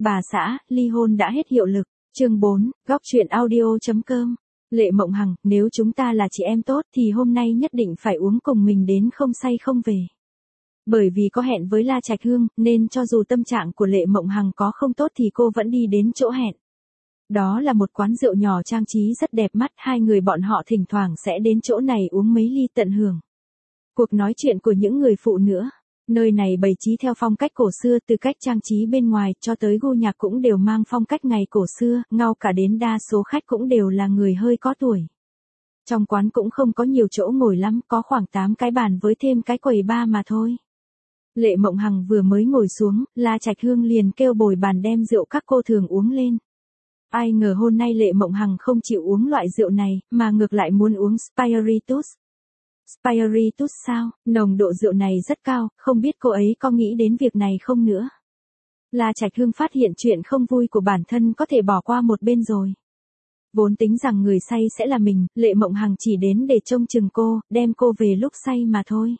Bà xã, ly hôn đã hết hiệu lực. Chương 4, góc truyện audio.com. Lệ Mộng Hằng, nếu chúng ta là chị em tốt thì hôm nay nhất định phải uống cùng mình đến không say không về. Bởi vì có hẹn với La Trạch Hương, nên cho dù tâm trạng của Lệ Mộng Hằng có không tốt thì cô vẫn đi đến chỗ hẹn. Đó là một quán rượu nhỏ trang trí rất đẹp mắt, hai người bọn họ thỉnh thoảng sẽ đến chỗ này uống mấy ly tận hưởng cuộc nói chuyện của những người phụ nữ. Nơi này bày trí theo phong cách cổ xưa, từ cách trang trí bên ngoài cho tới gu nhạc cũng đều mang phong cách ngày cổ xưa, ngao cả đến đa số khách cũng đều là người hơi có tuổi. Trong quán cũng không có nhiều chỗ ngồi lắm, có khoảng 8 cái bàn với thêm cái quầy bar mà thôi. Lệ Mộng Hằng vừa mới ngồi xuống, La Trạch Hương liền kêu bồi bàn đem rượu các cô thường uống lên. Ai ngờ hôm nay Lệ Mộng Hằng không chịu uống loại rượu này, mà ngược lại muốn uống Spiritus. Spiritus sao? Nồng độ rượu này rất cao, không biết cô ấy có nghĩ đến việc này không nữa. La Trạch Hương phát hiện chuyện không vui của bản thân có thể bỏ qua một bên rồi. Vốn tính rằng người say sẽ là mình, Lệ Mộng Hằng chỉ đến để trông chừng cô, đem cô về lúc say mà thôi.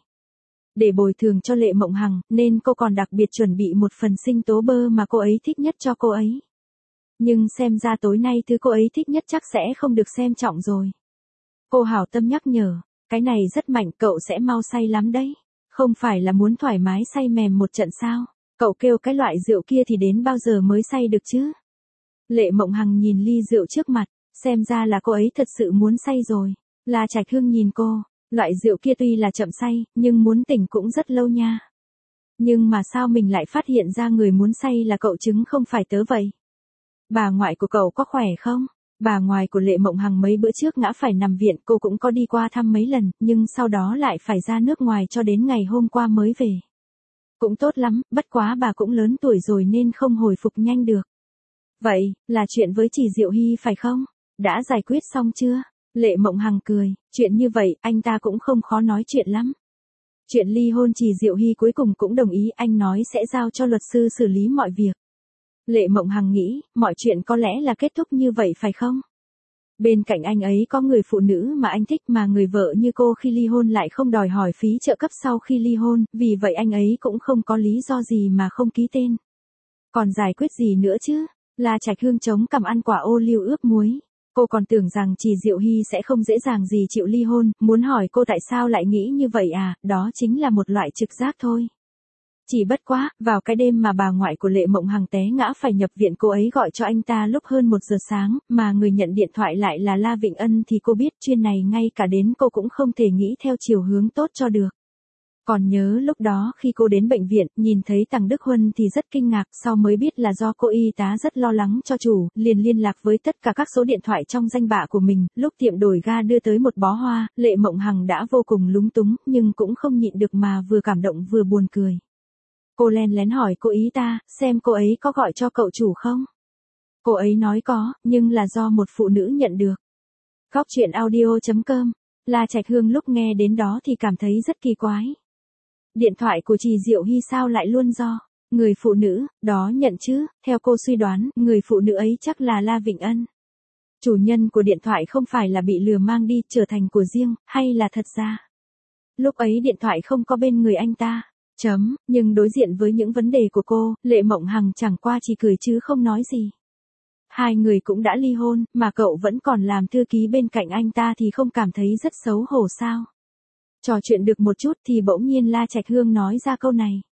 Để bồi thường cho Lệ Mộng Hằng, nên cô còn đặc biệt chuẩn bị một phần sinh tố bơ mà cô ấy thích nhất cho cô ấy. Nhưng xem ra tối nay thứ cô ấy thích nhất chắc sẽ không được xem trọng rồi. Cô hảo tâm nhắc nhở, cái này rất mạnh, cậu sẽ mau say lắm đấy. Không phải là muốn thoải mái say mềm một trận sao? Cậu kêu cái loại rượu kia thì đến bao giờ mới say được chứ? Lệ Mộng Hằng nhìn ly rượu trước mặt, xem ra là cô ấy thật sự muốn say rồi. La Trạch Hương nhìn cô, loại rượu kia tuy là chậm say, nhưng muốn tỉnh cũng rất lâu nha. Nhưng mà sao mình lại phát hiện ra người muốn say là cậu chứ không phải tớ vậy? Bà ngoại của cậu có khỏe không? Bà ngoại của Lệ Mộng Hằng mấy bữa trước ngã phải nằm viện, cô cũng có đi qua thăm mấy lần, nhưng sau đó lại phải ra nước ngoài cho đến ngày hôm qua mới về. Cũng tốt lắm, bất quá bà cũng lớn tuổi rồi nên không hồi phục nhanh được. Vậy, là chuyện với chị Diệu Hy phải không? Đã giải quyết xong chưa? Lệ Mộng Hằng cười, chuyện như vậy, anh ta cũng không khó nói chuyện lắm. Chuyện ly hôn chị Diệu Hy cuối cùng cũng đồng ý, anh nói sẽ giao cho luật sư xử lý mọi việc. Lệ Mộng Hằng nghĩ, mọi chuyện có lẽ là kết thúc như vậy phải không? Bên cạnh anh ấy có người phụ nữ mà anh thích, mà người vợ như cô khi ly hôn lại không đòi hỏi phí trợ cấp sau khi ly hôn, vì vậy anh ấy cũng không có lý do gì mà không ký tên. Còn giải quyết gì nữa chứ? La Trạch Hương chống cằm ăn quả ô liu ướp muối. Cô còn tưởng rằng chị Diệu Hy sẽ không dễ dàng gì chịu ly hôn, muốn hỏi cô tại sao lại nghĩ như vậy à, đó chính là một loại trực giác thôi. Chỉ bất quá, vào cái đêm mà bà ngoại của Lệ Mộng Hằng té ngã phải nhập viện, cô ấy gọi cho anh ta lúc hơn 1 giờ sáng, mà người nhận điện thoại lại là La Vịnh Ân, thì cô biết chuyện này ngay cả đến cô cũng không thể nghĩ theo chiều hướng tốt cho được. Còn nhớ lúc đó khi cô đến bệnh viện, nhìn thấy Tằng Đức Huân thì rất kinh ngạc, sau mới biết là do cô y tá rất lo lắng cho chủ, liền liên lạc với tất cả các số điện thoại trong danh bạ của mình, lúc tiệm đổi ga đưa tới một bó hoa, Lệ Mộng Hằng đã vô cùng lúng túng, nhưng cũng không nhịn được mà vừa cảm động vừa buồn cười. Cô len lén hỏi cô ý ta, xem cô ấy có gọi cho cậu chủ không? Cô ấy nói có, nhưng là do một phụ nữ nhận được. Góc truyện audio.com. La Trạch Hương lúc nghe đến đó thì cảm thấy rất kỳ quái. Điện thoại của chị Diệu Hy sao lại luôn do người phụ nữ đó nhận chứ? Theo cô suy đoán, người phụ nữ ấy chắc là La Vịnh Ân. Chủ nhân của điện thoại không phải là bị lừa mang đi trở thành của riêng, hay là thật ra lúc ấy điện thoại không có bên người anh ta. Nhưng đối diện với những vấn đề của cô, Lệ Mộng Hằng chẳng qua chỉ cười chứ không nói gì. Hai người cũng đã ly hôn, mà cậu vẫn còn làm thư ký bên cạnh anh ta thì không cảm thấy rất xấu hổ sao? Trò chuyện được một chút thì bỗng nhiên La Trạch Hương nói ra câu này.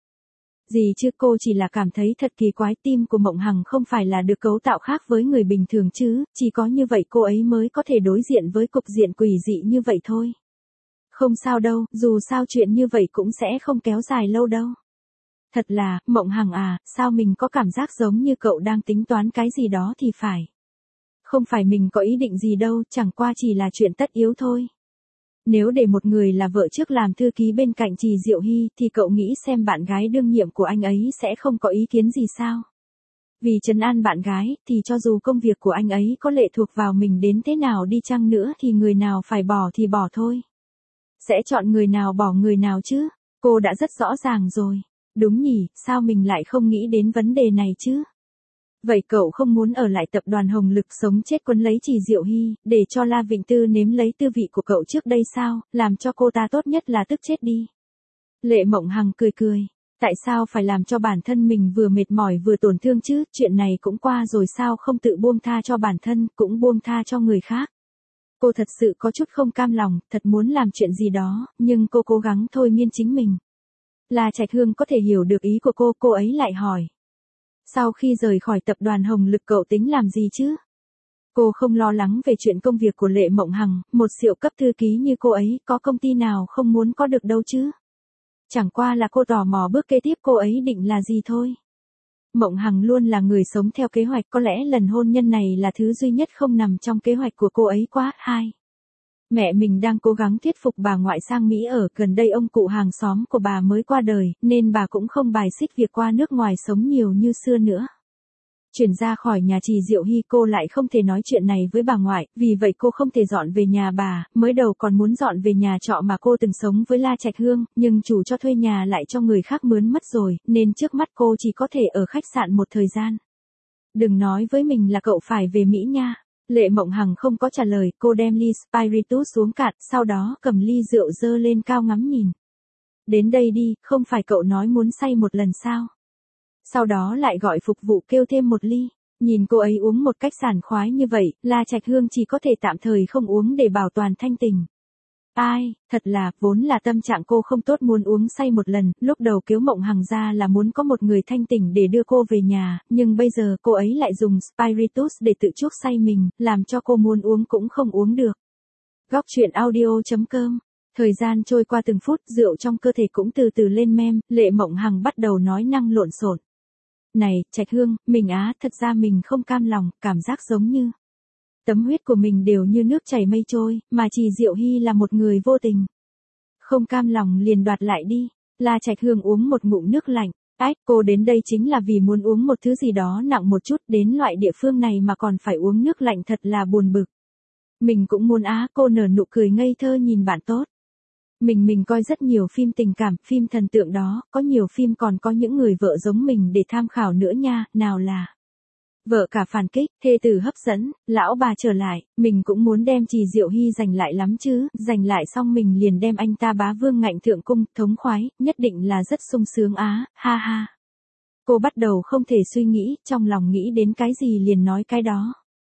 Gì chứ, cô chỉ là cảm thấy thật kỳ quái, tim của Mộng Hằng không phải là được cấu tạo khác với người bình thường chứ, chỉ có như vậy cô ấy mới có thể đối diện với cục diện quỷ dị như vậy thôi. Không sao đâu, dù sao chuyện như vậy cũng sẽ không kéo dài lâu đâu. Thật là, Mộng Hằng à, sao mình có cảm giác giống như cậu đang tính toán cái gì đó thì phải. Không phải mình có ý định gì đâu, chẳng qua chỉ là chuyện tất yếu thôi. Nếu để một người là vợ trước làm thư ký bên cạnh chị Diệu Hy thì cậu nghĩ xem bạn gái đương nhiệm của anh ấy sẽ không có ý kiến gì sao? Vì trấn an bạn gái thì cho dù công việc của anh ấy có lệ thuộc vào mình đến thế nào đi chăng nữa thì người nào phải bỏ thì bỏ thôi. Sẽ chọn người nào bỏ người nào chứ? Cô đã rất rõ ràng rồi. Đúng nhỉ, sao mình lại không nghĩ đến vấn đề này chứ? Vậy cậu không muốn ở lại tập đoàn Hồng Lực sống chết quấn lấy chị Diệu Hy, để cho La Vịnh Tư nếm lấy tư vị của cậu trước đây sao, làm cho cô ta tốt nhất là tức chết đi. Lệ Mộng Hằng cười cười. Tại sao phải làm cho bản thân mình vừa mệt mỏi vừa tổn thương chứ, chuyện này cũng qua rồi sao không tự buông tha cho bản thân, cũng buông tha cho người khác. Cô thật sự có chút không cam lòng, thật muốn làm chuyện gì đó, nhưng cô cố gắng thôi miên chính mình. La Trạch Hương có thể hiểu được ý của cô ấy lại hỏi. Sau khi rời khỏi tập đoàn Hồng Lực cậu tính làm gì chứ? Cô không lo lắng về chuyện công việc của Lệ Mộng Hằng, một siêu cấp thư ký như cô ấy có công ty nào không muốn có được đâu chứ. Chẳng qua là cô tò mò bước kế tiếp cô ấy định là gì thôi. Mộng Hằng luôn là người sống theo kế hoạch, có lẽ lần hôn nhân này là thứ duy nhất không nằm trong kế hoạch của cô ấy quá. 2. Mẹ mình đang cố gắng thuyết phục bà ngoại sang Mỹ ở, gần đây ông cụ hàng xóm của bà mới qua đời, nên bà cũng không bài xích việc qua nước ngoài sống nhiều như xưa nữa. Chuyển ra khỏi nhà Trì Diệu Hy cô lại không thể nói chuyện này với bà ngoại, vì vậy cô không thể dọn về nhà bà, mới đầu còn muốn dọn về nhà trọ mà cô từng sống với La Trạch Hương, nhưng chủ cho thuê nhà lại cho người khác mướn mất rồi, nên trước mắt cô chỉ có thể ở khách sạn một thời gian. Đừng nói với mình là cậu phải về Mỹ nha. Lệ Mộng Hằng không có trả lời, cô đem ly Spiritus xuống cạn, sau đó cầm ly rượu dơ lên cao ngắm nhìn. Đến đây đi, không phải cậu nói muốn say một lần sao? Sau đó lại gọi phục vụ kêu thêm một ly. Nhìn cô ấy uống một cách sảng khoái như vậy, La Trạch Hương chỉ có thể tạm thời không uống để bảo toàn thanh tình. Ai, thật là, vốn là tâm trạng cô không tốt muốn uống say một lần, lúc đầu kéo Mộng Hằng ra là muốn có một người thanh tỉnh để đưa cô về nhà, nhưng bây giờ cô ấy lại dùng Spiritus để tự chuốc say mình, làm cho cô muốn uống cũng không uống được. Góc truyện audio.com. Thời gian trôi qua từng phút, rượu trong cơ thể cũng từ từ lên mem, Lệ Mộng Hằng bắt đầu nói năng lộn xộn. Này, Trạch Hương, mình thật ra mình không cam lòng, cảm giác giống như tấm huyết của mình đều như nước chảy mây trôi, mà Trì Diệu Hy là một người vô tình. Không cam lòng liền đoạt lại đi. La Trạch Hương uống một ngụm nước lạnh. Ách, cô đến đây chính là vì muốn uống một thứ gì đó nặng một chút, đến loại địa phương này mà còn phải uống nước lạnh thật là buồn bực. Mình cũng muốn cô nở nụ cười ngây thơ nhìn bạn tốt. Mình coi rất nhiều phim tình cảm, phim thần tượng đó, có nhiều phim còn có những người vợ giống mình để tham khảo nữa nha, nào là vợ cả phản kích, thê tử hấp dẫn, lão bà trở lại, mình cũng muốn đem Trì Diệu Hy giành lại lắm chứ, giành lại xong mình liền đem anh ta bá vương ngạnh thượng cung, thống khoái, nhất định là rất sung sướng ha ha. Cô bắt đầu không thể suy nghĩ, trong lòng nghĩ đến cái gì liền nói cái đó.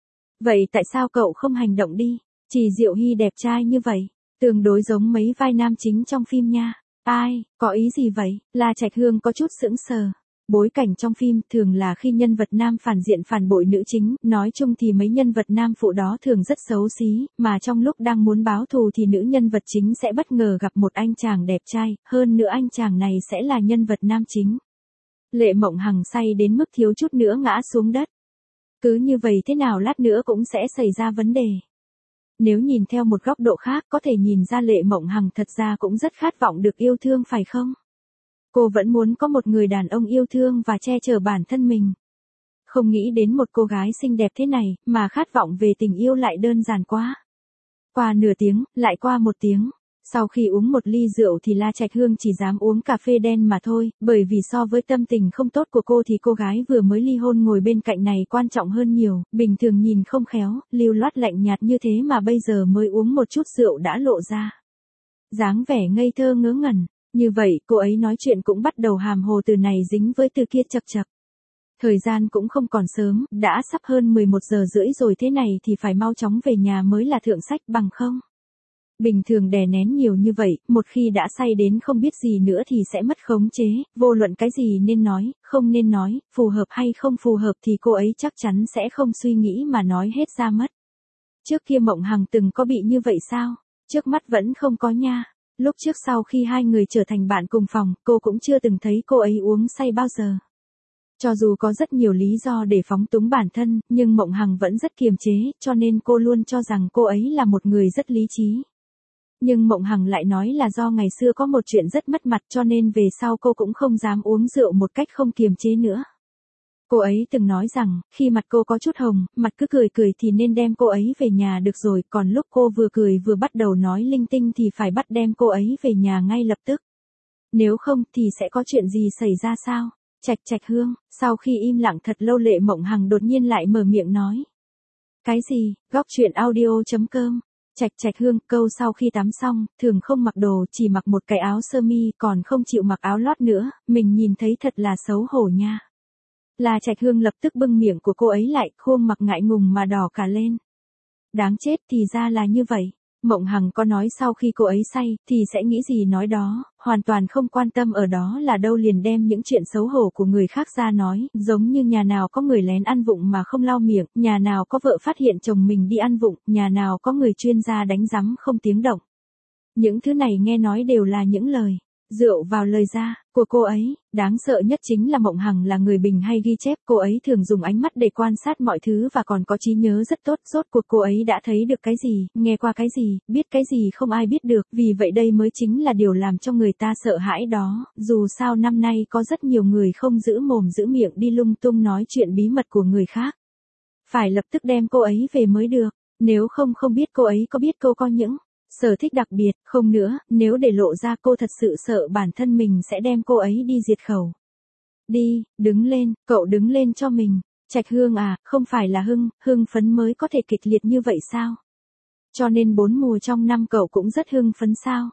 Vậy tại sao cậu không hành động đi? Trì Diệu Hy đẹp trai như vậy, tương đối giống mấy vai nam chính trong phim nha. Ai, có ý gì vậy? La Trạch Hương có chút sững sờ. Bối cảnh trong phim thường là khi nhân vật nam phản diện phản bội nữ chính, nói chung thì mấy nhân vật nam phụ đó thường rất xấu xí, mà trong lúc đang muốn báo thù thì nữ nhân vật chính sẽ bất ngờ gặp một anh chàng đẹp trai, hơn nữa anh chàng này sẽ là nhân vật nam chính. Lệ Mộng Hằng say đến mức thiếu chút nữa ngã xuống đất. Cứ như vậy thế nào lát nữa cũng sẽ xảy ra vấn đề. Nếu nhìn theo một góc độ khác có thể nhìn ra Lệ Mộng Hằng thật ra cũng rất khát vọng được yêu thương phải không? Cô vẫn muốn có một người đàn ông yêu thương và che chở bản thân mình. Không nghĩ đến một cô gái xinh đẹp thế này, mà khát vọng về tình yêu lại đơn giản quá. Qua nửa tiếng, lại qua một tiếng. Sau khi uống một ly rượu thì La Trạch Hương chỉ dám uống cà phê đen mà thôi, bởi vì so với tâm tình không tốt của cô thì cô gái vừa mới ly hôn ngồi bên cạnh này quan trọng hơn nhiều, bình thường nhìn không khéo, lưu loát lạnh nhạt như thế mà bây giờ mới uống một chút rượu đã lộ ra. Dáng vẻ ngây thơ ngớ ngẩn. Như vậy, cô ấy nói chuyện cũng bắt đầu hàm hồ, từ này dính với từ kia chập chập. Thời gian cũng không còn sớm, đã sắp hơn 11 giờ rưỡi rồi, thế này thì phải mau chóng về nhà mới là thượng sách, bằng không. Bình thường đè nén nhiều như vậy, một khi đã say đến không biết gì nữa thì sẽ mất khống chế, vô luận cái gì nên nói, không nên nói, phù hợp hay không phù hợp thì cô ấy chắc chắn sẽ không suy nghĩ mà nói hết ra mất. Trước kia Mộng Hằng từng có bị như vậy sao? Trước mắt vẫn không có nha. Lúc trước sau khi hai người trở thành bạn cùng phòng, cô cũng chưa từng thấy cô ấy uống say bao giờ. Cho dù có rất nhiều lý do để phóng túng bản thân, nhưng Mộng Hằng vẫn rất kiềm chế, cho nên cô luôn cho rằng cô ấy là một người rất lý trí. Nhưng Mộng Hằng lại nói là do ngày xưa có một chuyện rất mất mặt cho nên về sau cô cũng không dám uống rượu một cách không kiềm chế nữa. Cô ấy từng nói rằng, khi mặt cô có chút hồng, mặt cứ cười cười thì nên đem cô ấy về nhà được rồi, còn lúc cô vừa cười vừa bắt đầu nói linh tinh thì phải bắt đem cô ấy về nhà ngay lập tức. Nếu không thì sẽ có chuyện gì xảy ra sao? Trạch Hương, sau khi im lặng thật lâu Lệ Mộng Hằng đột nhiên lại mở miệng nói. Cái gì? Góc truyện audio.com Trạch Trạch Hương, câu sau khi tắm xong, thường không mặc đồ, chỉ mặc một cái áo sơ mi, còn không chịu mặc áo lót nữa, mình nhìn thấy thật là xấu hổ nha. La Trạch Hương lập tức bưng miệng của cô ấy lại, khuôn mặt ngại ngùng mà đỏ cả lên. Đáng chết, thì ra là như vậy. Mộng Hằng có nói sau khi cô ấy say, thì sẽ nghĩ gì nói đó, hoàn toàn không quan tâm ở đó là đâu, liền đem những chuyện xấu hổ của người khác ra nói, giống như nhà nào có người lén ăn vụng mà không lau miệng, nhà nào có vợ phát hiện chồng mình đi ăn vụng, nhà nào có người chuyên gia đánh rắm không tiếng động. Những thứ này nghe nói đều là những lời rượu vào lời ra của cô ấy. Đáng sợ nhất chính là Mộng Hằng là người bình hay ghi chép, cô ấy thường dùng ánh mắt để quan sát mọi thứ và còn có trí nhớ rất tốt. Rốt cuộc cô ấy đã thấy được cái gì, nghe qua cái gì, biết cái gì không ai biết được, vì vậy đây mới chính là điều làm cho người ta sợ hãi đó. Dù sao năm nay có rất nhiều người không giữ mồm giữ miệng đi lung tung nói chuyện bí mật của người khác. Phải lập tức đem cô ấy về mới được, nếu không không biết cô ấy có biết cô có những sở thích đặc biệt, không nữa, nếu để lộ ra cô thật sự sợ bản thân mình sẽ đem cô ấy đi diệt khẩu. Đi, đứng lên, cậu đứng lên cho mình. Trạch Hương à, không phải là hưng phấn mới có thể kịch liệt như vậy sao? Cho nên 4 mùa trong năm cậu cũng rất hưng phấn sao?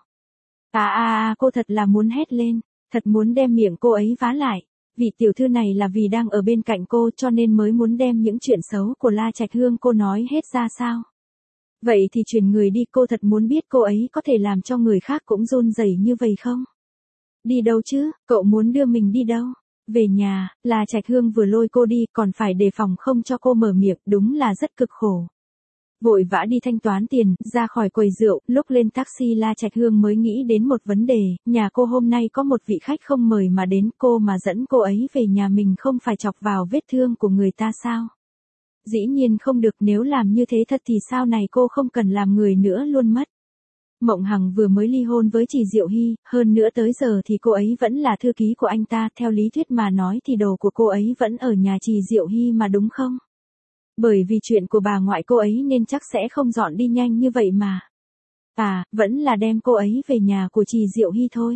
Cô thật là muốn hét lên, thật muốn đem miệng cô ấy vá lại. Vị tiểu thư này là vì đang ở bên cạnh cô cho nên mới muốn đem những chuyện xấu của La Trạch Hương cô nói hết ra sao? Vậy thì chuyển người đi, cô thật muốn biết cô ấy có thể làm cho người khác cũng run rẩy như vậy không? Đi đâu chứ, cậu muốn đưa mình đi đâu? Về nhà, La Trạch Hương vừa lôi cô đi còn phải đề phòng không cho cô mở miệng, đúng là rất cực khổ. Vội vã đi thanh toán tiền, ra khỏi quầy rượu, lúc lên taxi La Trạch Hương mới nghĩ đến một vấn đề, nhà cô hôm nay có một vị khách không mời mà đến, cô mà dẫn cô ấy về nhà mình không phải chọc vào vết thương của người ta sao? Dĩ nhiên không được, nếu làm như thế thật thì sau này cô không cần làm người nữa luôn mất. Mộng Hằng vừa mới ly hôn với Trì Diệu Hy, hơn nữa tới giờ thì cô ấy vẫn là thư ký của anh ta, theo lý thuyết mà nói thì đồ của cô ấy vẫn ở nhà Trì Diệu Hy mà đúng không? Bởi vì chuyện của bà ngoại cô ấy nên chắc sẽ không dọn đi nhanh như vậy mà. Vẫn là đem cô ấy về nhà của Trì Diệu Hy thôi.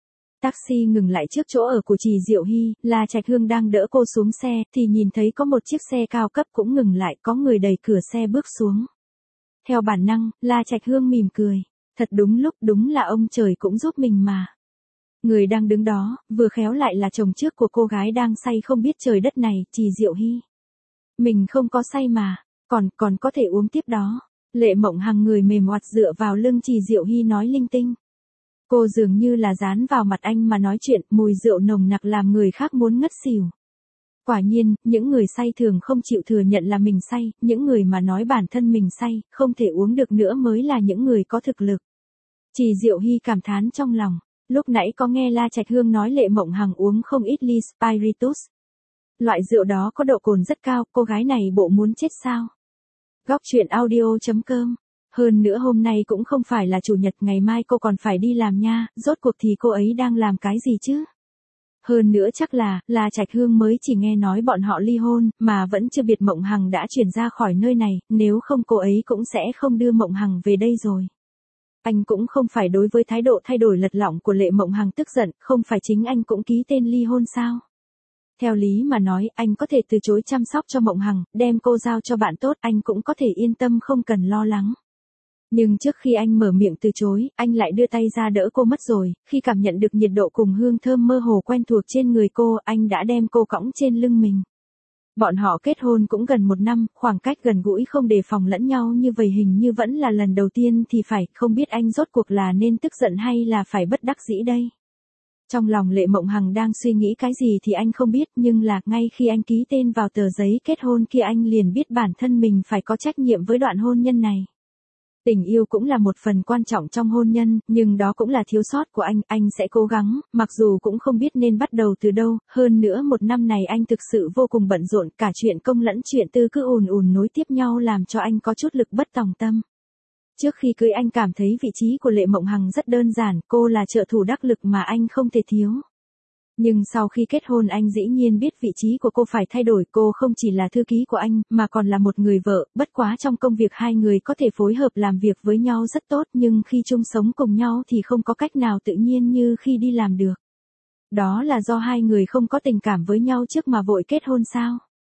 Taxi ngừng lại trước chỗ ở của Trì Diệu Hy, La Trạch Hương đang đỡ cô xuống xe, thì nhìn thấy có một chiếc xe cao cấp cũng ngừng lại, có người đẩy cửa xe bước xuống. Theo bản năng, La Trạch Hương mỉm cười. Thật đúng lúc, đúng là ông trời cũng giúp mình mà. Người đang đứng đó, vừa khéo lại là chồng trước của cô gái đang say không biết trời đất này, Trì Diệu Hy. Mình không có say mà, còn có thể uống tiếp đó. Lệ Mộng Hằng người mềm oặt dựa vào lưng Trì Diệu Hy nói linh tinh. Cô dường như là dán vào mặt anh mà nói chuyện, mùi rượu nồng nặc làm người khác muốn ngất xỉu. Quả nhiên, những người say thường không chịu thừa nhận là mình say, những người mà nói bản thân mình say, không thể uống được nữa mới là những người có thực lực. Trì Diệu Hy cảm thán trong lòng, lúc nãy có nghe La Trạch Hương nói Lệ Mộng Hằng uống không ít ly Spiritus. Loại rượu đó có độ cồn rất cao, cô gái này bộ muốn chết sao? Góc truyện audio.com. Hơn nữa hôm nay cũng không phải là chủ nhật, ngày mai cô còn phải đi làm nha, rốt cuộc thì cô ấy đang làm cái gì chứ? Hơn nữa chắc là Trạch Hương mới chỉ nghe nói bọn họ ly hôn, mà vẫn chưa biết Mộng Hằng đã chuyển ra khỏi nơi này, nếu không cô ấy cũng sẽ không đưa Mộng Hằng về đây rồi. Anh cũng không phải đối với thái độ thay đổi lật lọng của Lệ Mộng Hằng tức giận, không phải chính anh cũng ký tên ly hôn sao? Theo lý mà nói, anh có thể từ chối chăm sóc cho Mộng Hằng, đem cô giao cho bạn tốt, anh cũng có thể yên tâm không cần lo lắng. Nhưng trước khi anh mở miệng từ chối, anh lại đưa tay ra đỡ cô mất rồi, khi cảm nhận được nhiệt độ cùng hương thơm mơ hồ quen thuộc trên người cô, anh đã đem cô cõng trên lưng mình. Bọn họ kết hôn cũng gần 1 năm, khoảng cách gần gũi không đề phòng lẫn nhau như vậy hình như vẫn là lần đầu tiên thì phải, không biết anh rốt cuộc là nên tức giận hay là phải bất đắc dĩ đây. Trong lòng Lệ Mộng Hằng đang suy nghĩ cái gì thì anh không biết, nhưng là ngay khi anh ký tên vào tờ giấy kết hôn kia anh liền biết bản thân mình phải có trách nhiệm với đoạn hôn nhân này. Tình yêu cũng là một phần quan trọng trong hôn nhân, nhưng đó cũng là thiếu sót của anh sẽ cố gắng, mặc dù cũng không biết nên bắt đầu từ đâu, hơn nữa 1 năm này anh thực sự vô cùng bận rộn, cả chuyện công lẫn chuyện tư cứ ùn nối tiếp nhau làm cho anh có chút lực bất tòng tâm. Trước khi cưới anh cảm thấy vị trí của Lệ Mộng Hằng rất đơn giản, cô là trợ thủ đắc lực mà anh không thể thiếu. Nhưng sau khi kết hôn anh dĩ nhiên biết vị trí của cô phải thay đổi, cô không chỉ là thư ký của anh, mà còn là một người vợ, bất quá trong công việc hai người có thể phối hợp làm việc với nhau rất tốt, nhưng khi chung sống cùng nhau thì không có cách nào tự nhiên như khi đi làm được. Đó là do hai người không có tình cảm với nhau trước mà vội kết hôn sao?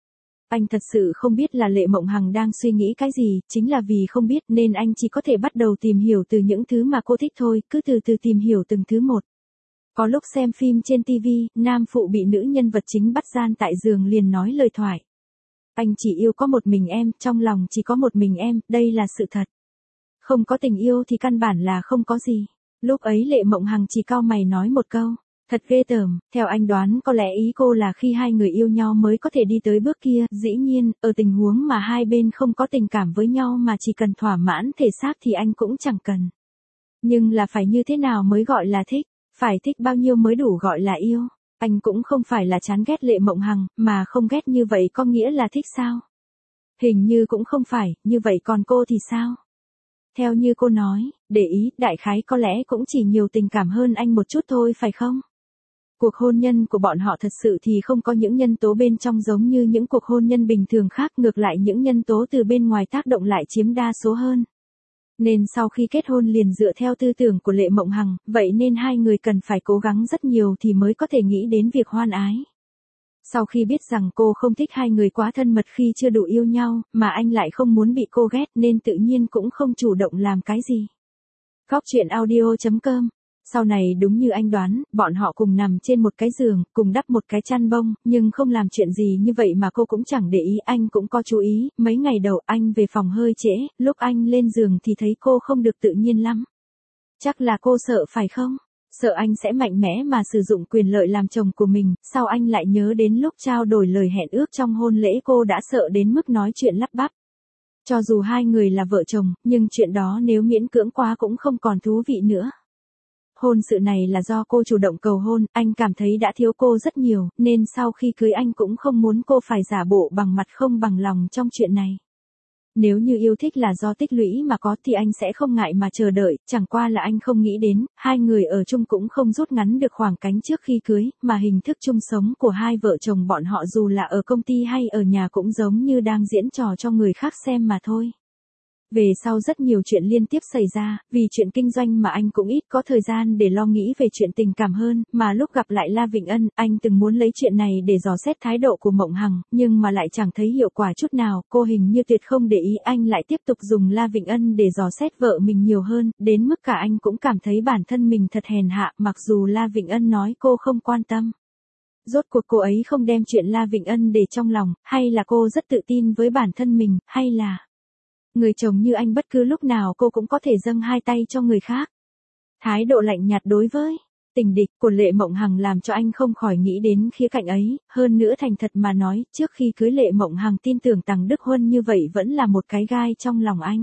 Anh thật sự không biết là Lệ Mộng Hằng đang suy nghĩ cái gì, chính là vì không biết nên anh chỉ có thể bắt đầu tìm hiểu từ những thứ mà cô thích thôi, cứ từ từ tìm hiểu từng thứ một. Có lúc xem phim trên TV, nam phụ bị nữ nhân vật chính bắt gian tại giường liền nói lời thoại. Anh chỉ yêu có một mình em, trong lòng chỉ có một mình em, đây là sự thật. Không có tình yêu thì căn bản là không có gì. Lúc ấy Lệ Mộng Hằng chỉ cau mày nói một câu. Thật ghê tởm, theo anh đoán có lẽ ý cô là khi hai người yêu nhau mới có thể đi tới bước kia, dĩ nhiên, ở tình huống mà hai bên không có tình cảm với nhau mà chỉ cần thỏa mãn thể xác thì anh cũng chẳng cần. Nhưng là phải như thế nào mới gọi là thích, phải thích bao nhiêu mới đủ gọi là yêu. Anh cũng không phải là chán ghét Lệ Mộng Hằng, mà không ghét như vậy có nghĩa là thích sao? Hình như cũng không phải, như vậy còn cô thì sao? Theo như cô nói, để ý, đại khái có lẽ cũng chỉ nhiều tình cảm hơn anh một chút thôi phải không? Cuộc hôn nhân của bọn họ thật sự thì không có những nhân tố bên trong giống như những cuộc hôn nhân bình thường khác, ngược lại những nhân tố từ bên ngoài tác động lại chiếm đa số hơn. Nên sau khi kết hôn liền dựa theo tư tưởng của Lệ Mộng Hằng, vậy nên hai người cần phải cố gắng rất nhiều thì mới có thể nghĩ đến việc hoan ái. Sau khi biết rằng cô không thích hai người quá thân mật khi chưa đủ yêu nhau, mà anh lại không muốn bị cô ghét nên tự nhiên cũng không chủ động làm cái gì. Góc truyện audio.com. Sau này đúng như anh đoán, bọn họ cùng nằm trên một cái giường, cùng đắp một cái chăn bông, nhưng không làm chuyện gì như vậy mà cô cũng chẳng để ý, anh cũng có chú ý, mấy ngày đầu anh về phòng hơi trễ, lúc anh lên giường thì thấy cô không được tự nhiên lắm. Chắc là cô sợ phải không? Sợ anh sẽ mạnh mẽ mà sử dụng quyền lợi làm chồng của mình, sau anh lại nhớ đến lúc trao đổi lời hẹn ước trong hôn lễ cô đã sợ đến mức nói chuyện lắp bắp. Cho dù hai người là vợ chồng, nhưng chuyện đó nếu miễn cưỡng quá cũng không còn thú vị nữa. Hôn sự này là do cô chủ động cầu hôn, anh cảm thấy đã thiếu cô rất nhiều, nên sau khi cưới anh cũng không muốn cô phải giả bộ bằng mặt không bằng lòng trong chuyện này. Nếu như yêu thích là do tích lũy mà có thì anh sẽ không ngại mà chờ đợi, chẳng qua là anh không nghĩ đến, hai người ở chung cũng không rút ngắn được khoảng cách trước khi cưới, mà hình thức chung sống của hai vợ chồng bọn họ dù là ở công ty hay ở nhà cũng giống như đang diễn trò cho người khác xem mà thôi. Về sau rất nhiều chuyện liên tiếp xảy ra, vì chuyện kinh doanh mà anh cũng ít có thời gian để lo nghĩ về chuyện tình cảm hơn, mà lúc gặp lại La Vịnh Ân, anh từng muốn lấy chuyện này để dò xét thái độ của Mộng Hằng, nhưng mà lại chẳng thấy hiệu quả chút nào, cô hình như tuyệt không để ý, anh lại tiếp tục dùng La Vịnh Ân để dò xét vợ mình nhiều hơn, đến mức cả anh cũng cảm thấy bản thân mình thật hèn hạ, mặc dù La Vịnh Ân nói cô không quan tâm. Rốt cuộc cô ấy không đem chuyện La Vịnh Ân để trong lòng, hay là cô rất tự tin với bản thân mình, hay là người chồng như anh bất cứ lúc nào cô cũng có thể dâng hai tay cho người khác. Thái độ lạnh nhạt đối với tình địch của Lệ Mộng Hằng làm cho anh không khỏi nghĩ đến khía cạnh ấy, hơn nữa thành thật mà nói, trước khi cưới Lệ Mộng Hằng tin tưởng Tằng Đức Huân như vậy vẫn là một cái gai trong lòng anh.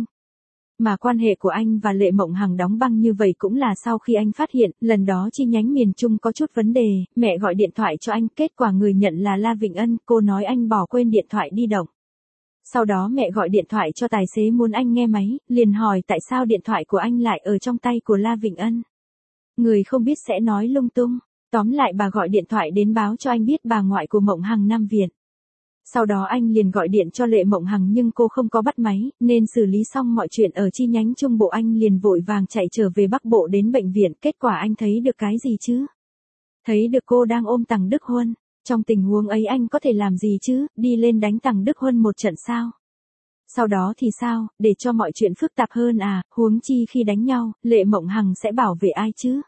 Mà quan hệ của anh và Lệ Mộng Hằng đóng băng như vậy cũng là sau khi anh phát hiện, lần đó chi nhánh miền Trung có chút vấn đề, mẹ gọi điện thoại cho anh, kết quả người nhận là La Vịnh Ân, cô nói anh bỏ quên điện thoại di động. Sau đó mẹ gọi điện thoại cho tài xế muốn anh nghe máy, liền hỏi tại sao điện thoại của anh lại ở trong tay của La Vịnh Ân. Người không biết sẽ nói lung tung, tóm lại bà gọi điện thoại đến báo cho anh biết bà ngoại của Mộng Hằng nằm viện. Sau đó anh liền gọi điện cho Lệ Mộng Hằng nhưng cô không có bắt máy, nên xử lý xong mọi chuyện ở chi nhánh Trung Bộ anh liền vội vàng chạy trở về Bắc Bộ đến bệnh viện, kết quả anh thấy được cái gì chứ? Thấy được cô đang ôm Tằng Đức Huân. Trong tình huống ấy anh có thể làm gì chứ, đi lên đánh Tằng Đức Huân một trận sao? Sau đó thì sao, để cho mọi chuyện phức tạp hơn à, huống chi khi đánh nhau, Lệ Mộng Hằng sẽ bảo vệ ai chứ?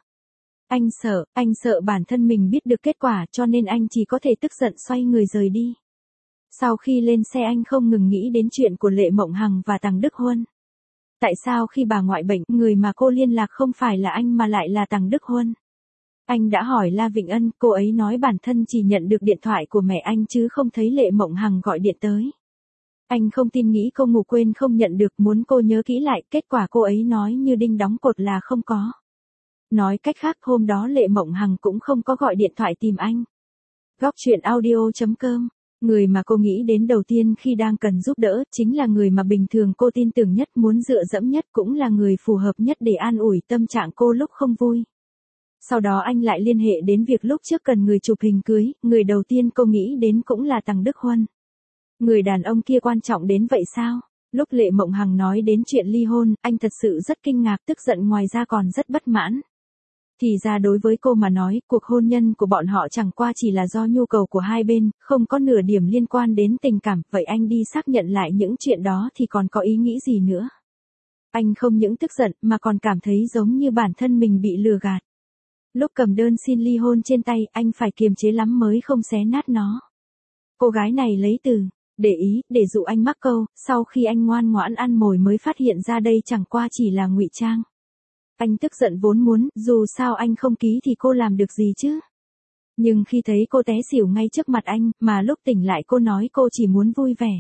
Anh sợ bản thân mình biết được kết quả cho nên anh chỉ có thể tức giận xoay người rời đi. Sau khi lên xe anh không ngừng nghĩ đến chuyện của Lệ Mộng Hằng và Tằng Đức Huân. Tại sao khi bà ngoại bệnh, người mà cô liên lạc không phải là anh mà lại là Tằng Đức Huân? Anh đã hỏi La Vịnh Ân, cô ấy nói bản thân chỉ nhận được điện thoại của mẹ anh chứ không thấy Lệ Mộng Hằng gọi điện tới. Anh không tin, nghĩ cô ngủ quên không nhận được, muốn cô nhớ kỹ lại, kết quả cô ấy nói như đinh đóng cột là không có. Nói cách khác hôm đó Lệ Mộng Hằng cũng không có gọi điện thoại tìm anh. Góc truyện audio.com. Người mà cô nghĩ đến đầu tiên khi đang cần giúp đỡ, chính là người mà bình thường cô tin tưởng nhất, muốn dựa dẫm nhất, cũng là người phù hợp nhất để an ủi tâm trạng cô lúc không vui. Sau đó anh lại liên hệ đến việc lúc trước cần người chụp hình cưới, người đầu tiên cô nghĩ đến cũng là Tằng Đức Huân. Người đàn ông kia quan trọng đến vậy sao? Lúc Lệ Mộng Hằng nói đến chuyện ly hôn, anh thật sự rất kinh ngạc, tức giận, ngoài ra còn rất bất mãn. Thì ra đối với cô mà nói, cuộc hôn nhân của bọn họ chẳng qua chỉ là do nhu cầu của hai bên, không có nửa điểm liên quan đến tình cảm, vậy anh đi xác nhận lại những chuyện đó thì còn có ý nghĩ gì nữa. Anh không những tức giận mà còn cảm thấy giống như bản thân mình bị lừa gạt. Lúc cầm đơn xin ly hôn trên tay, anh phải kiềm chế lắm mới không xé nát nó. Cô gái này lấy từ để ý, để dụ anh mắc câu, sau khi anh ngoan ngoãn ăn mồi mới phát hiện ra đây chẳng qua chỉ là ngụy trang. Anh tức giận vốn muốn, dù sao anh không ký thì cô làm được gì chứ. Nhưng khi thấy cô té xỉu ngay trước mặt anh, mà lúc tỉnh lại cô nói cô chỉ muốn vui vẻ.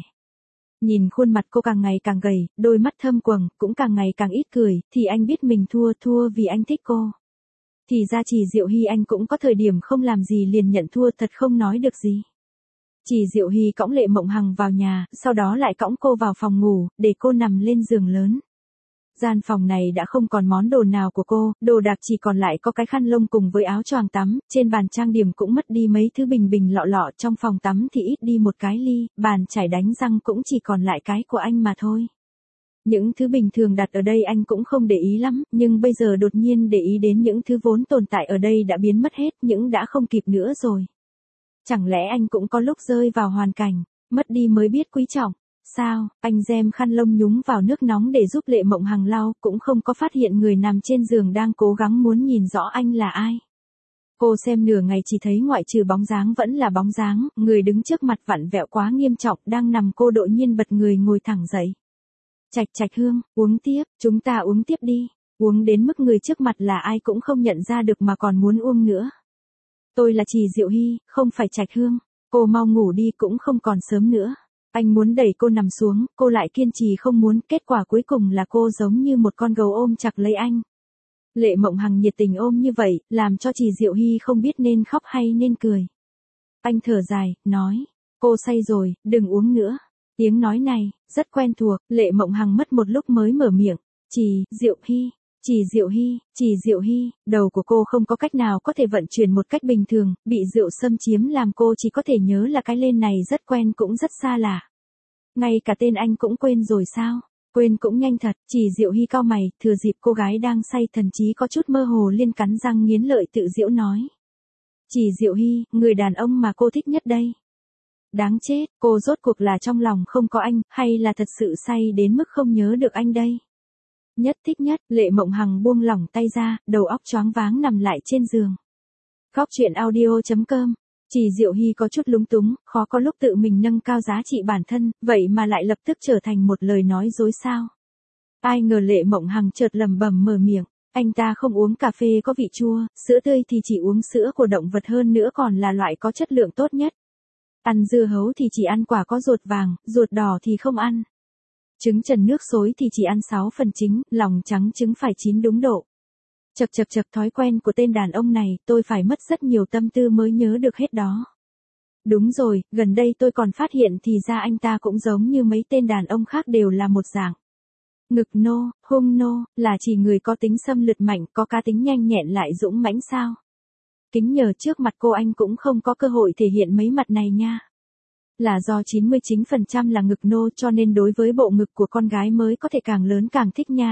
Nhìn khuôn mặt cô càng ngày càng gầy, đôi mắt thâm quầng, cũng càng ngày càng ít cười, thì anh biết mình thua vì anh thích cô. Thì ra chỉ Diệu Hy anh cũng có thời điểm không làm gì liền nhận thua, thật không nói được gì. Chỉ Diệu Hy cõng Lệ Mộng Hằng vào nhà, sau đó lại cõng cô vào phòng ngủ, để cô nằm lên giường lớn. Gian phòng này đã không còn món đồ nào của cô, đồ đạc chỉ còn lại có cái khăn lông cùng với áo choàng tắm, trên bàn trang điểm cũng mất đi mấy thứ bình bình lọ lọ, trong phòng tắm thì ít đi một cái ly, bàn chải đánh răng cũng chỉ còn lại cái của anh mà thôi. Những thứ bình thường đặt ở đây anh cũng không để ý lắm, nhưng bây giờ đột nhiên để ý đến những thứ vốn tồn tại ở đây đã biến mất hết, những đã không kịp nữa rồi. Chẳng lẽ anh cũng có lúc rơi vào hoàn cảnh, mất đi mới biết quý trọng. Sao, anh gem khăn lông nhúng vào nước nóng để giúp Lệ Mộng Hằng lau, cũng không có phát hiện người nằm trên giường đang cố gắng muốn nhìn rõ anh là ai. Cô xem nửa ngày chỉ thấy ngoại trừ bóng dáng vẫn là bóng dáng, người đứng trước mặt vặn vẹo quá nghiêm trọng, đang nằm cô đột nhiên bật người ngồi thẳng dậy. Trạch Trạch Hương, uống tiếp, chúng ta uống tiếp đi, uống đến mức người trước mặt là ai cũng không nhận ra được mà còn muốn uống nữa. Tôi là Trì Diệu Hy, không phải Trạch Hương, cô mau ngủ đi cũng không còn sớm nữa. Anh muốn đẩy cô nằm xuống, cô lại kiên trì không muốn, kết quả cuối cùng là cô giống như một con gấu ôm chặt lấy anh. Lệ Mộng Hằng nhiệt tình ôm như vậy, làm cho Trì Diệu Hy không biết nên khóc hay nên cười. Anh thở dài, nói, cô say rồi, đừng uống nữa. Tiếng nói này, rất quen thuộc, Lệ Mộng Hằng mất một lúc mới mở miệng, Trì Diệu Hy. Trì Diệu Hy, Trì Diệu Hy, đầu của cô không có cách nào có thể vận chuyển một cách bình thường, bị rượu xâm chiếm làm cô chỉ có thể nhớ là cái tên này rất quen cũng rất xa lạ. Ngay cả tên anh cũng quên rồi sao? Quên cũng nhanh thật, Trì Diệu Hy cau mày, thừa dịp cô gái đang say thần trí có chút mơ hồ liên cắn răng nghiến lợi tự giễu nói. Trì Diệu Hy, người đàn ông mà cô thích nhất đây. Đáng chết, cô rốt cuộc là trong lòng không có anh, hay là thật sự say đến mức không nhớ được anh đây? Nhất thích nhất, Lệ Mộng Hằng buông lỏng tay ra, đầu óc choáng váng nằm lại trên giường. Góc truyện audio.com. Trì Diệu Hy có chút lúng túng, khó có lúc tự mình nâng cao giá trị bản thân, vậy mà lại lập tức trở thành một lời nói dối sao. Ai ngờ Lệ Mộng Hằng chợt lẩm bẩm mở miệng, anh ta không uống cà phê có vị chua, sữa tươi thì chỉ uống sữa của động vật, hơn nữa còn là loại có chất lượng tốt nhất. Ăn dưa hấu thì chỉ ăn quả có ruột vàng, ruột đỏ thì không ăn. Trứng trần nước xối thì chỉ ăn 6 phần chính, lòng trắng trứng phải chín đúng độ. Chật thói quen của tên đàn ông này, tôi phải mất rất nhiều tâm tư mới nhớ được hết đó. Đúng rồi, gần đây tôi còn phát hiện thì ra anh ta cũng giống như mấy tên đàn ông khác đều là một dạng. Ngực nô, hung nô, là chỉ người có tính xâm lược mạnh, có cá tính nhanh nhẹn lại dũng mãnh sao. Kính nhờ trước mặt cô anh cũng không có cơ hội thể hiện mấy mặt này nha. Là do 99% là ngực nô cho nên đối với bộ ngực của con gái mới có thể càng lớn càng thích nha.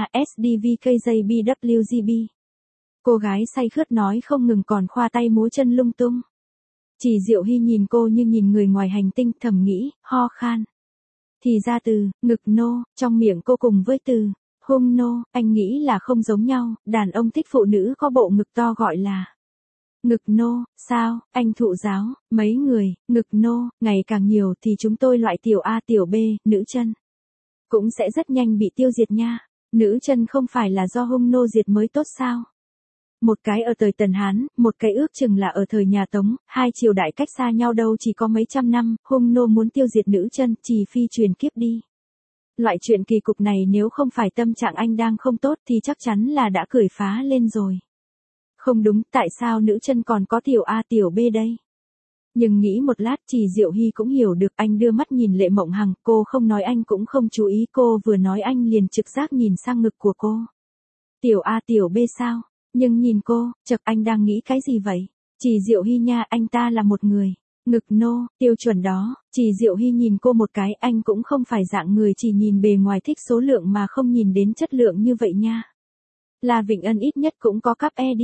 SDVKJBWGB. Cô gái say khướt nói không ngừng còn khoa tay múa chân lung tung. Trì Diệu Hy nhìn cô như nhìn người ngoài hành tinh, thầm nghĩ, ho khan. Thì ra từ, ngực nô, trong miệng cô cùng với từ, hung nô, anh nghĩ là không giống nhau, đàn ông thích phụ nữ có bộ ngực to gọi là ngực nô, sao, anh thụ giáo, mấy người, ngực nô, ngày càng nhiều thì chúng tôi loại tiểu A tiểu B, nữ chân. Cũng sẽ rất nhanh bị tiêu diệt nha. Nữ chân không phải là do hung nô diệt mới tốt sao? Một cái ở thời Tần Hán, một cái ước chừng là ở thời nhà Tống, hai triều đại cách xa nhau đâu chỉ có mấy trăm năm, hung nô muốn tiêu diệt nữ chân, trì phi truyền kiếp đi. Loại chuyện kỳ cục này nếu không phải tâm trạng anh đang không tốt thì chắc chắn là đã cười phá lên rồi. Không đúng, tại sao nữ chân còn có tiểu A tiểu B đây? Nhưng nghĩ một lát Trì Diệu Hy cũng hiểu được, anh đưa mắt nhìn Lệ Mộng Hằng, cô không nói anh cũng không chú ý, cô vừa nói anh liền trực giác nhìn sang ngực của cô. Tiểu A tiểu B sao? Nhưng nhìn cô, chợt anh đang nghĩ cái gì vậy? Trì Diệu Hy nha, anh ta là một người. Ngực nô, tiêu chuẩn đó. Trì Diệu Hy nhìn cô một cái, anh cũng không phải dạng người chỉ nhìn bề ngoài thích số lượng mà không nhìn đến chất lượng như vậy nha. La Vịnh Ân ít nhất cũng có cấp E đi.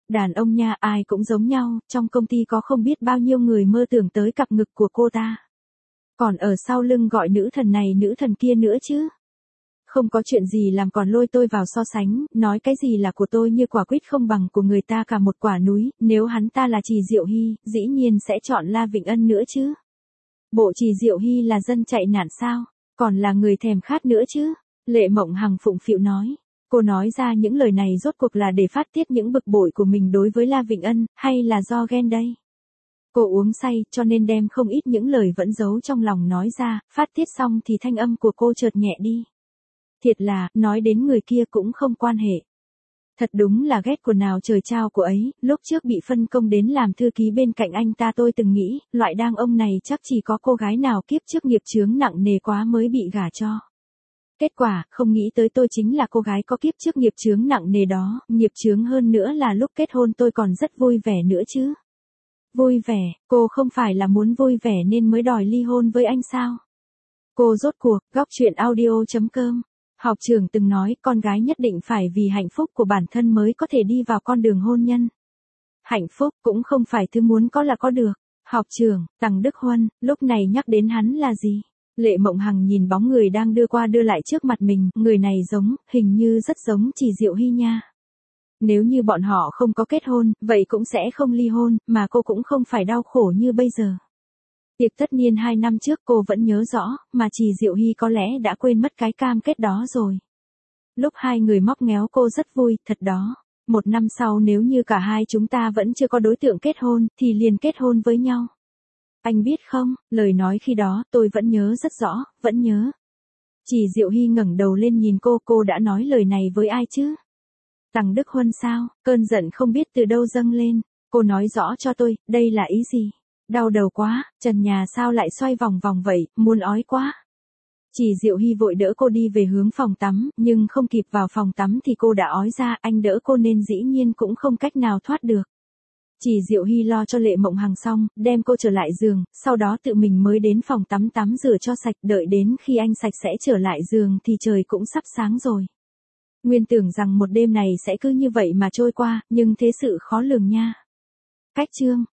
Đàn ông nha, ai cũng giống nhau, trong công ty có không biết bao nhiêu người mơ tưởng tới cặp ngực của cô ta. Còn ở sau lưng gọi nữ thần này nữ thần kia nữa chứ. Không có chuyện gì làm còn lôi tôi vào so sánh, nói cái gì là của tôi như quả quýt không bằng của người ta cả một quả núi, nếu hắn ta là Trì Diệu Hy, dĩ nhiên sẽ chọn La Vịnh Ân nữa chứ. Bộ Trì Diệu Hy là dân chạy nạn sao, còn là người thèm khát nữa chứ. Lệ Mộng Hằng phụng phịu nói. Cô nói ra những lời này rốt cuộc là để phát tiết những bực bội của mình đối với La Vịnh Ân, hay là do ghen đây? Cô uống say cho nên đem không ít những lời vẫn giấu trong lòng nói ra, phát tiết xong thì thanh âm của cô chợt nhẹ đi. Thiệt là, nói đến người kia cũng không quan hệ. Thật đúng là ghét quần nào trời trao của ấy, lúc trước bị phân công đến làm thư ký bên cạnh anh ta tôi từng nghĩ, loại đàn ông này chắc chỉ có cô gái nào kiếp trước nghiệp chướng nặng nề quá mới bị gả cho. Kết quả, không nghĩ tới tôi chính là cô gái có kiếp trước nghiệp chướng nặng nề đó, nghiệp chướng hơn nữa là lúc kết hôn tôi còn rất vui vẻ nữa chứ. Vui vẻ, cô không phải là muốn vui vẻ nên mới đòi ly hôn với anh sao? Cô rốt cuộc, góc chuyện audio.com. Học trưởng từng nói con gái nhất định phải vì hạnh phúc của bản thân mới có thể đi vào con đường hôn nhân. Hạnh phúc cũng không phải thứ muốn có là có được. Học trưởng, Tằng Đức Huân, lúc này nhắc đến hắn là gì? Lệ Mộng Hằng nhìn bóng người đang đưa qua đưa lại trước mặt mình, người này giống, hình như rất giống Trì Diệu Hy nha. Nếu như bọn họ không có kết hôn, vậy cũng sẽ không ly hôn, mà cô cũng không phải đau khổ như bây giờ. Tiệc tất niên 2 năm trước cô vẫn nhớ rõ, mà Trì Diệu Hy có lẽ đã quên mất cái cam kết đó rồi. Lúc hai người móc méo cô rất vui, thật đó. 1 năm sau nếu như cả hai chúng ta vẫn chưa có đối tượng kết hôn, thì liền kết hôn với nhau. Anh biết không, lời nói khi đó tôi vẫn nhớ rất rõ, vẫn nhớ. Trì Diệu Hy ngẩng đầu lên nhìn cô đã nói lời này với ai chứ? Tằng Đức Huân sao? Cơn giận không biết từ đâu dâng lên. Cô nói rõ cho tôi, đây là ý gì? Đau đầu quá, trần nhà sao lại xoay vòng vòng vậy, muốn ói quá. Trì Diệu Hy vội đỡ cô đi về hướng phòng tắm, nhưng không kịp vào phòng tắm thì cô đã ói ra, anh đỡ cô nên dĩ nhiên cũng không cách nào thoát được. Trì Diệu Hy lo cho Lệ Mộng Hằng xong, đem cô trở lại giường, sau đó tự mình mới đến phòng tắm tắm rửa cho sạch, đợi đến khi anh sạch sẽ trở lại giường thì trời cũng sắp sáng rồi. Nguyên tưởng rằng một đêm này sẽ cứ như vậy mà trôi qua, nhưng thế sự khó lường nha. Cách chương